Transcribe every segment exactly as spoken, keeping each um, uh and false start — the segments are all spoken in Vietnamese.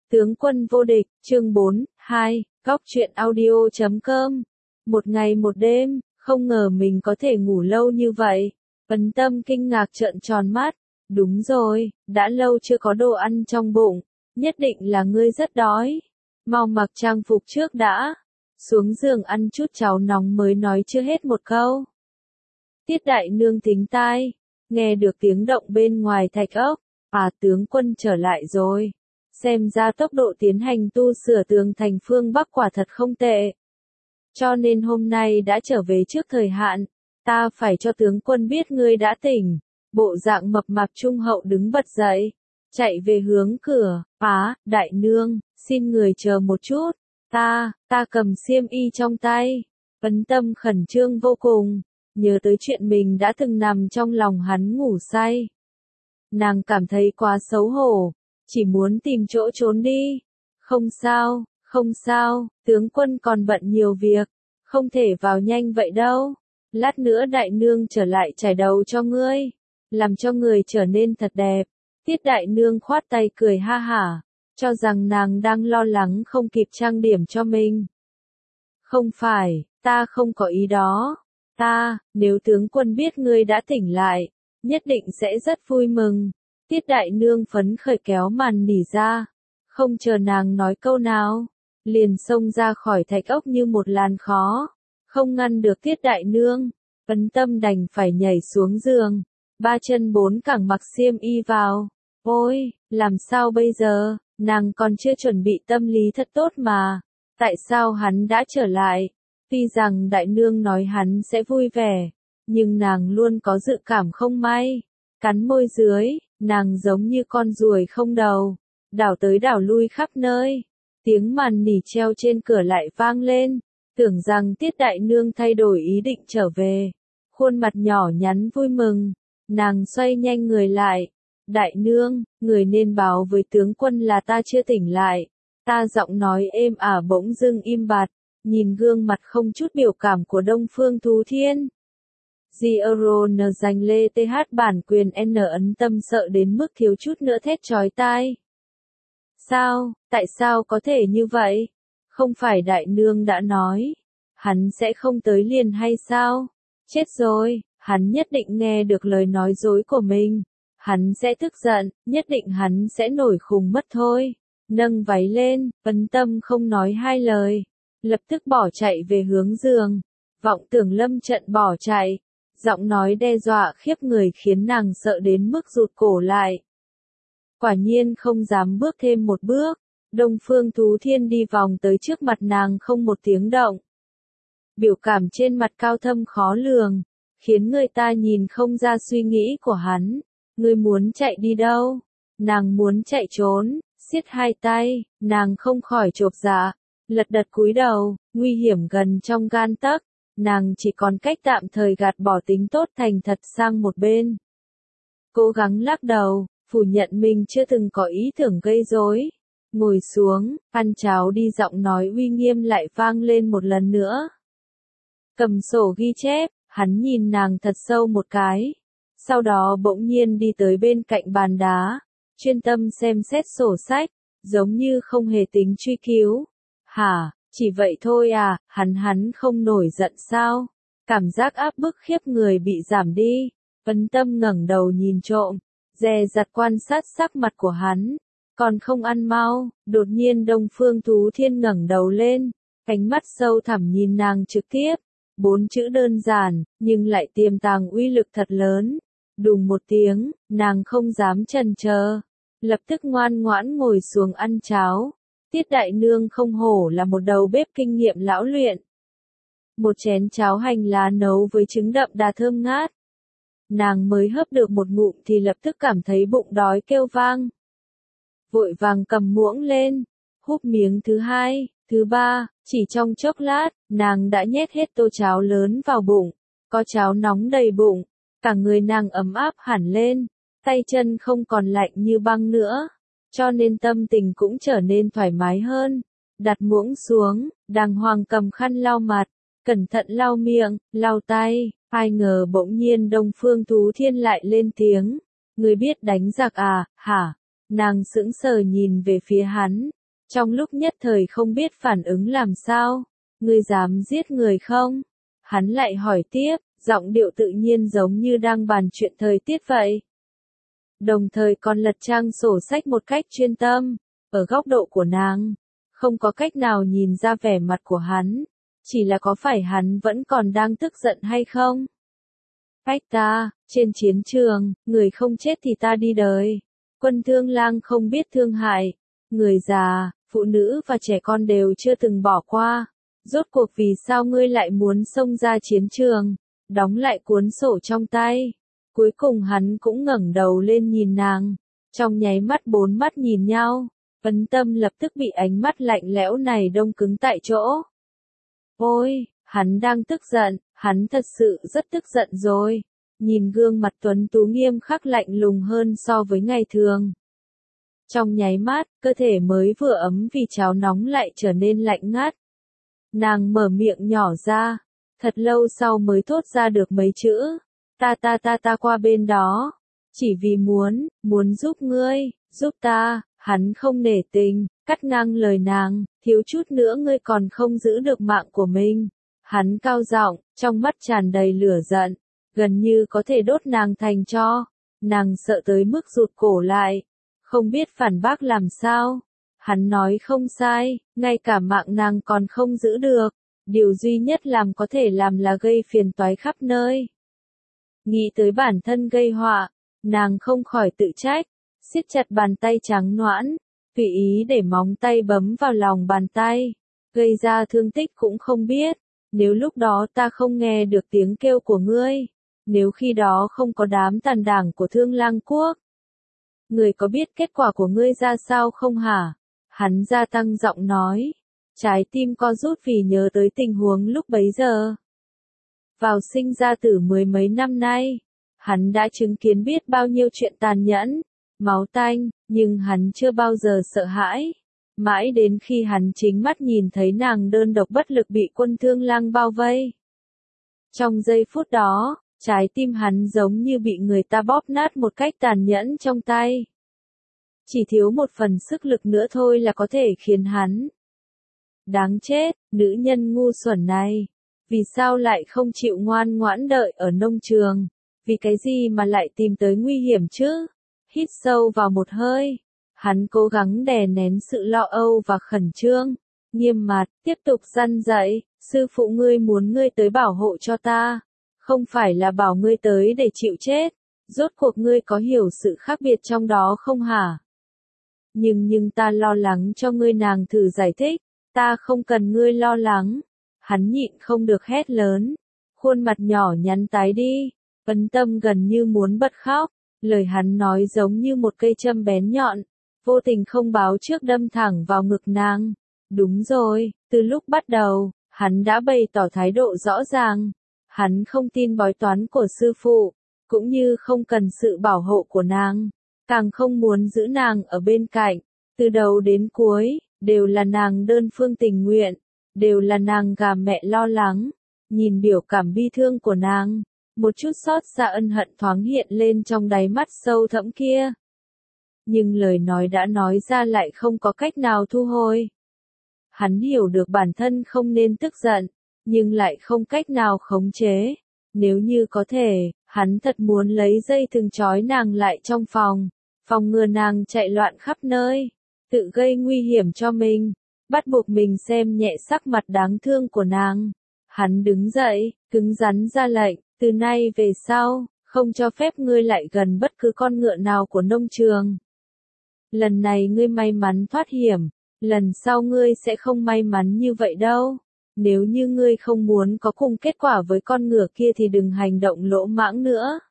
Tướng quân vô địch, chương bốn, hai, góc truyện audio chấm com. Một ngày một đêm, không ngờ mình có thể ngủ lâu như vậy. Ấn Tâm kinh ngạc trợn tròn mắt. Đúng rồi, đã lâu chưa có đồ ăn trong bụng. Nhất định là ngươi rất đói. Mau mặc trang phục trước đã. Xuống giường ăn chút cháo nóng mới nói chưa hết một câu. Tiết đại nương thính tai. Nghe được tiếng động bên ngoài thạch ốc. À, tướng quân trở lại rồi. Xem ra tốc độ tiến hành tu sửa tường thành phương Bắc quả thật không tệ. Cho nên hôm nay đã trở về trước thời hạn. Ta phải cho tướng quân biết ngươi đã tỉnh. Bộ dạng mập mạp trung hậu đứng bật dậy. Chạy về hướng cửa. Á, đại nương, xin người chờ một chút. Ta, ta cầm xiêm y trong tay. Ấn Tâm khẩn trương vô cùng. Nhớ tới chuyện mình đã từng nằm trong lòng hắn ngủ say. Nàng cảm thấy quá xấu hổ. Chỉ muốn tìm chỗ trốn đi. Không sao, không sao, tướng quân còn bận nhiều việc. Không thể vào nhanh vậy đâu. Lát nữa đại nương trở lại chải đầu cho ngươi. Làm cho người trở nên thật đẹp. Tiết đại nương khoát tay cười ha hả. Cho rằng nàng đang lo lắng không kịp trang điểm cho mình. Không phải, ta không có ý đó. Ta, nếu tướng quân biết ngươi đã tỉnh lại, nhất định sẽ rất vui mừng. Tiết đại nương phấn khởi kéo màn nỉ ra. Không chờ nàng nói câu nào. Liền xông ra khỏi thạch ốc như một làn khói. Không ngăn được tiết đại nương. Ấn Tâm đành phải nhảy xuống giường. Ba chân bốn cẳng mặc xiêm y vào. Ôi, làm sao bây giờ? Nàng còn chưa chuẩn bị tâm lý thật tốt mà. Tại sao hắn đã trở lại? Tuy rằng đại nương nói hắn sẽ vui vẻ. Nhưng nàng luôn có dự cảm không may. Cắn môi dưới, nàng giống như con ruồi không đầu. Đảo tới đảo lui khắp nơi. Tiếng màn nỉ treo trên cửa lại vang lên. Tưởng rằng tiết đại nương thay đổi ý định trở về. Khuôn mặt nhỏ nhắn vui mừng. Nàng xoay nhanh người lại. Đại nương, người nên báo với tướng quân là ta chưa tỉnh lại. Ta giọng nói êm ả bỗng dưng im bặt. Nhìn gương mặt không chút biểu cảm của Đông Phương Thú Thiên. Zero N dành lê th bản quyền N Ấn Tâm sợ đến mức thiếu chút nữa thét chói tai. Sao, tại sao có thể như vậy? Không phải đại nương đã nói. Hắn sẽ không tới liền hay sao? Chết rồi, hắn nhất định nghe được lời nói dối của mình. Hắn sẽ tức giận, nhất định hắn sẽ nổi khùng mất thôi. Nâng váy lên, Ấn Tâm không nói hai lời. Lập tức bỏ chạy về hướng giường. Vọng Tưởng lâm trận bỏ chạy. Giọng nói đe dọa khiếp người khiến nàng sợ đến mức rụt cổ lại. Quả nhiên không dám bước thêm một bước. Đông Phương Thú Thiên đi vòng tới trước mặt nàng không một tiếng động. Biểu cảm trên mặt cao thâm khó lường. Khiến người ta nhìn không ra suy nghĩ của hắn. Ngươi muốn chạy đi đâu? Nàng muốn chạy trốn. Siết hai tay, nàng không khỏi chộp dạ. Lật đật cúi đầu, nguy hiểm gần trong gan tấc. Nàng chỉ còn cách tạm thời gạt bỏ tính tốt thành thật sang một bên. Cố gắng lắc đầu, phủ nhận mình chưa từng có ý tưởng gây rối. Ngồi xuống, ăn cháo đi, giọng nói uy nghiêm lại vang lên một lần nữa. Cầm sổ ghi chép, hắn nhìn nàng thật sâu một cái. Sau đó bỗng nhiên đi tới bên cạnh bàn đá. Chuyên tâm xem xét sổ sách, giống như không hề tính truy cứu. Hả? Chỉ vậy thôi à, hắn hắn không nổi giận sao? Cảm giác áp bức khiếp người bị giảm đi. Ấn Tâm ngẩng đầu nhìn trộm, dè dặt quan sát sắc mặt của hắn. Còn không ăn mau, đột nhiên Đông Phương Thú Thiên ngẩng đầu lên, ánh mắt sâu thẳm nhìn nàng trực tiếp. Bốn chữ đơn giản, nhưng lại tiềm tàng uy lực thật lớn. Đùng một tiếng, nàng không dám chần chờ, lập tức ngoan ngoãn ngồi xuống ăn cháo. Tiết đại nương không hổ là một đầu bếp kinh nghiệm lão luyện. Một chén cháo hành lá nấu với trứng đậm đà thơm ngát. Nàng mới hấp được một ngụm thì lập tức cảm thấy bụng đói kêu vang. Vội vàng cầm muỗng lên, húp miếng thứ hai, thứ ba, chỉ trong chốc lát, nàng đã nhét hết tô cháo lớn vào bụng. Có cháo nóng đầy bụng, cả người nàng ấm áp hẳn lên, tay chân không còn lạnh như băng nữa. Cho nên tâm tình cũng trở nên thoải mái hơn. Đặt muỗng xuống, đàng hoàng cầm khăn lau mặt, cẩn thận lau miệng, lau tay. Ai ngờ bỗng nhiên Đông Phương Thú Thiên lại lên tiếng. Người biết đánh giặc à, hả? Nàng sững sờ nhìn về phía hắn. Trong lúc nhất thời không biết phản ứng làm sao, ngươi dám giết người không? Hắn lại hỏi tiếp, giọng điệu tự nhiên giống như đang bàn chuyện thời tiết vậy. Đồng thời còn lật trang sổ sách một cách chuyên tâm, ở góc độ của nàng, không có cách nào nhìn ra vẻ mặt của hắn, chỉ là có phải hắn vẫn còn đang tức giận hay không? Ách ta, trên chiến trường, người không chết thì ta đi đời. Quân Thương Lang không biết thương hại, người già, phụ nữ và trẻ con đều chưa từng bỏ qua. Rốt cuộc vì sao ngươi lại muốn xông ra chiến trường, đóng lại cuốn sổ trong tay. Cuối cùng hắn cũng ngẩng đầu lên nhìn nàng, trong nháy mắt bốn mắt nhìn nhau, Ấn Tâm lập tức bị ánh mắt lạnh lẽo này đông cứng tại chỗ. Ôi, hắn đang tức giận, hắn thật sự rất tức giận rồi. Nhìn gương mặt tuấn tú nghiêm khắc lạnh lùng hơn so với ngày thường. Trong nháy mắt, cơ thể mới vừa ấm vì cháo nóng lại trở nên lạnh ngắt. Nàng mở miệng nhỏ ra, thật lâu sau mới thốt ra được mấy chữ. Ta ta ta ta qua bên đó. Chỉ vì muốn, muốn giúp ngươi, giúp ta, hắn không nể tình, cắt ngang lời nàng, thiếu chút nữa ngươi còn không giữ được mạng của mình. Hắn cao giọng, trong mắt tràn đầy lửa giận, gần như có thể đốt nàng thành tro. Nàng sợ tới mức rụt cổ lại, không biết phản bác làm sao. Hắn nói không sai, ngay cả mạng nàng còn không giữ được, điều duy nhất làm có thể làm là gây phiền toái khắp nơi. Nghĩ tới bản thân gây họa, nàng không khỏi tự trách, siết chặt bàn tay trắng nõn, tùy ý để móng tay bấm vào lòng bàn tay, gây ra thương tích cũng không biết. Nếu lúc đó ta không nghe được tiếng kêu của ngươi, nếu khi đó không có đám tàn đảng của Thương Lang Quốc, ngươi có biết kết quả của ngươi ra sao không hả? Hắn gia tăng giọng nói, trái tim co rút vì nhớ tới tình huống lúc bấy giờ. Vào sinh ra tử mười mấy năm nay, hắn đã chứng kiến biết bao nhiêu chuyện tàn nhẫn, máu tanh, nhưng hắn chưa bao giờ sợ hãi. Mãi đến khi hắn chính mắt nhìn thấy nàng đơn độc bất lực bị quân Thương Lang bao vây. Trong giây phút đó, trái tim hắn giống như bị người ta bóp nát một cách tàn nhẫn trong tay. Chỉ thiếu một phần sức lực nữa thôi là có thể khiến hắn. Đáng chết, nữ nhân ngu xuẩn này. Vì sao lại không chịu ngoan ngoãn đợi ở nông trường? Vì cái gì mà lại tìm tới nguy hiểm chứ? Hít sâu vào một hơi. Hắn cố gắng đè nén sự lo âu và khẩn trương. Nghiêm mặt, tiếp tục răn dạy. Sư phụ ngươi muốn ngươi tới bảo hộ cho ta. Không phải là bảo ngươi tới để chịu chết. Rốt cuộc ngươi có hiểu sự khác biệt trong đó không hả? Nhưng nhưng ta lo lắng cho ngươi, nàng thử giải thích. Ta không cần ngươi lo lắng. Hắn nhịn không được hét lớn. Khuôn mặt nhỏ nhắn tái đi. Ấn Tâm gần như muốn bật khóc. Lời hắn nói giống như một cây châm bén nhọn. Vô tình không báo trước đâm thẳng vào ngực nàng. Đúng rồi, từ lúc bắt đầu, hắn đã bày tỏ thái độ rõ ràng. Hắn không tin bói toán của sư phụ, cũng như không cần sự bảo hộ của nàng. Càng không muốn giữ nàng ở bên cạnh. Từ đầu đến cuối, đều là nàng đơn phương tình nguyện. Đều là nàng gà mẹ lo lắng. Nhìn biểu cảm bi thương của nàng, một chút xót xa ân hận thoáng hiện lên trong đáy mắt sâu thẫm kia. Nhưng lời nói đã nói ra lại không có cách nào thu hồi. Hắn hiểu được bản thân không nên tức giận, nhưng lại không cách nào khống chế. Nếu như có thể, hắn thật muốn lấy dây thừng trói nàng lại trong phòng, phòng ngừa nàng chạy loạn khắp nơi, tự gây nguy hiểm cho mình, bắt buộc mình xem nhẹ sắc mặt đáng thương của nàng. Hắn đứng dậy, cứng rắn ra lệnh, từ nay về sau, không cho phép ngươi lại gần bất cứ con ngựa nào của nông trường. Lần này ngươi may mắn thoát hiểm, lần sau ngươi sẽ không may mắn như vậy đâu. Nếu như ngươi không muốn có cùng kết quả với con ngựa kia thì đừng hành động lỗ mãng nữa.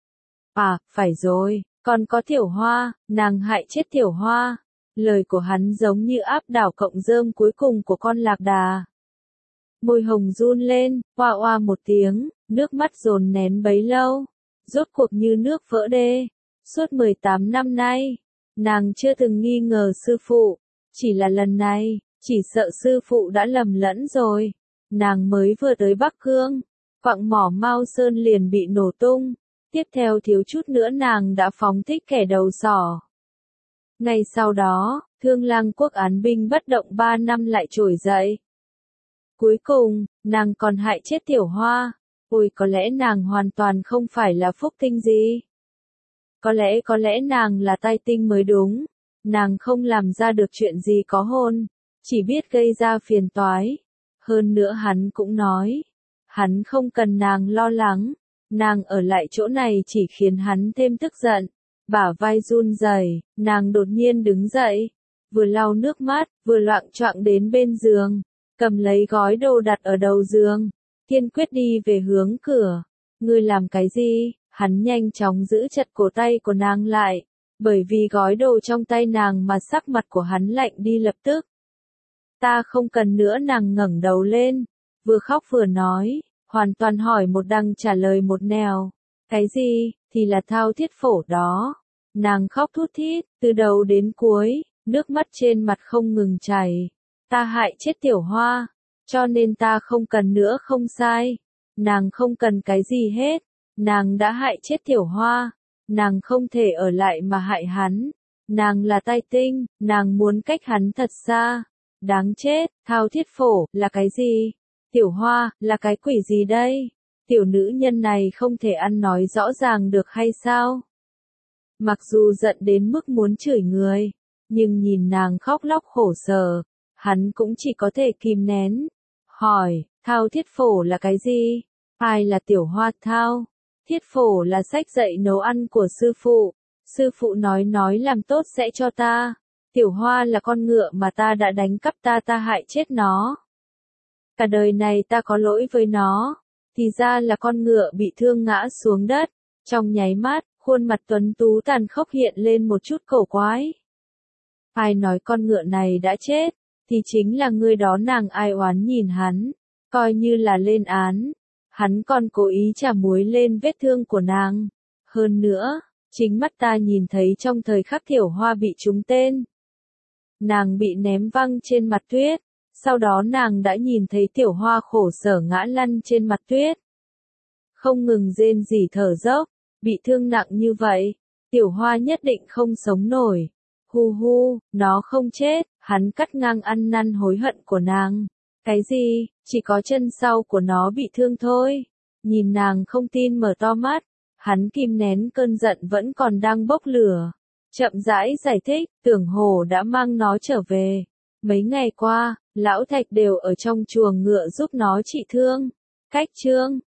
À, phải rồi, còn có Tiểu Hoa, nàng hại chết Tiểu Hoa. Lời của hắn giống như áp đảo cọng rơm cuối cùng của con lạc đà. Môi hồng run lên, oa oa một tiếng, nước mắt dồn nén bấy lâu. Rốt cuộc như nước vỡ đê. Suốt mười tám năm nay, nàng chưa từng nghi ngờ sư phụ. Chỉ là lần này, chỉ sợ sư phụ đã lầm lẫn rồi. Nàng mới vừa tới Bắc Cương, quặng mỏ Mao Sơn liền bị nổ tung. Tiếp theo thiếu chút nữa nàng đã phóng thích kẻ đầu sỏ. Ngay sau đó, Thương Lang quốc án binh bất động ba năm lại trỗi dậy. Cuối cùng, nàng còn hại chết Tiểu Hoa. Ôi có lẽ nàng hoàn toàn không phải là phúc tinh gì. Có lẽ có lẽ nàng là tai tinh mới đúng. Nàng không làm ra được chuyện gì có hôn, chỉ biết gây ra phiền toái. Hơn nữa hắn cũng nói, hắn không cần nàng lo lắng, nàng ở lại chỗ này chỉ khiến hắn thêm tức giận. Bả vai run rẩy, nàng đột nhiên đứng dậy, vừa lau nước mắt, vừa loạng choạng đến bên giường, cầm lấy gói đồ đặt ở đầu giường, kiên quyết đi về hướng cửa. Ngươi làm cái gì? Hắn nhanh chóng giữ chặt cổ tay của nàng lại, bởi vì gói đồ trong tay nàng mà sắc mặt của hắn lạnh đi lập tức. Ta không cần nữa, nàng ngẩng đầu lên, vừa khóc vừa nói, hoàn toàn hỏi một đằng trả lời một nẻo. Cái gì? Thì là Thao Thiết Phổ đó. Nàng khóc thút thít, từ đầu đến cuối, nước mắt trên mặt không ngừng chảy. Ta hại chết Tiểu Hoa, cho nên ta không cần nữa, không sai. Nàng không cần cái gì hết, nàng đã hại chết Tiểu Hoa, nàng không thể ở lại mà hại hắn. Nàng là tai tinh, nàng muốn cách hắn thật xa. Đáng chết, Thao Thiết Phổ, là cái gì? Tiểu Hoa, là cái quỷ gì đây? Tiểu nữ nhân này không thể ăn nói rõ ràng được hay sao? Mặc dù giận đến mức muốn chửi người, nhưng nhìn nàng khóc lóc khổ sở, hắn cũng chỉ có thể kìm nén. Hỏi, Thao Thiết Phổ là cái gì? Ai là Tiểu Hoa? Thao Thiết Phổ là sách dạy nấu ăn của sư phụ. Sư phụ nói nói làm tốt sẽ cho ta. Tiểu Hoa là con ngựa mà ta đã đánh cắp, ta ta hại chết nó. Cả đời này ta có lỗi với nó. Thì ra là con ngựa bị thương ngã xuống đất. Trong nháy mắt, khuôn mặt tuấn tú tàn khốc hiện lên một chút cổ quái. Ai nói con ngựa này đã chết, thì chính là ngươi đó. Nàng ai oán nhìn hắn, coi như là lên án. Hắn còn cố ý chà muối lên vết thương của nàng. Hơn nữa, chính mắt ta nhìn thấy trong thời khắc Tiểu Hoa bị trúng tên. Nàng bị ném văng trên mặt tuyết, sau đó nàng đã nhìn thấy Tiểu Hoa khổ sở ngã lăn trên mặt tuyết. Không ngừng rên rỉ thở dốc, bị thương nặng như vậy, Tiểu Hoa nhất định không sống nổi. Hu hu, nó không chết, hắn cắt ngang ăn năn hối hận của nàng. Cái gì, chỉ có chân sau của nó bị thương thôi. Nhìn nàng không tin mở to mắt, hắn kìm nén cơn giận vẫn còn đang bốc lửa. Chậm rãi giải thích, Tưởng Hổ đã mang nó trở về. Mấy ngày qua, Lão Thạch đều ở trong chuồng ngựa giúp nó trị thương. Cách chương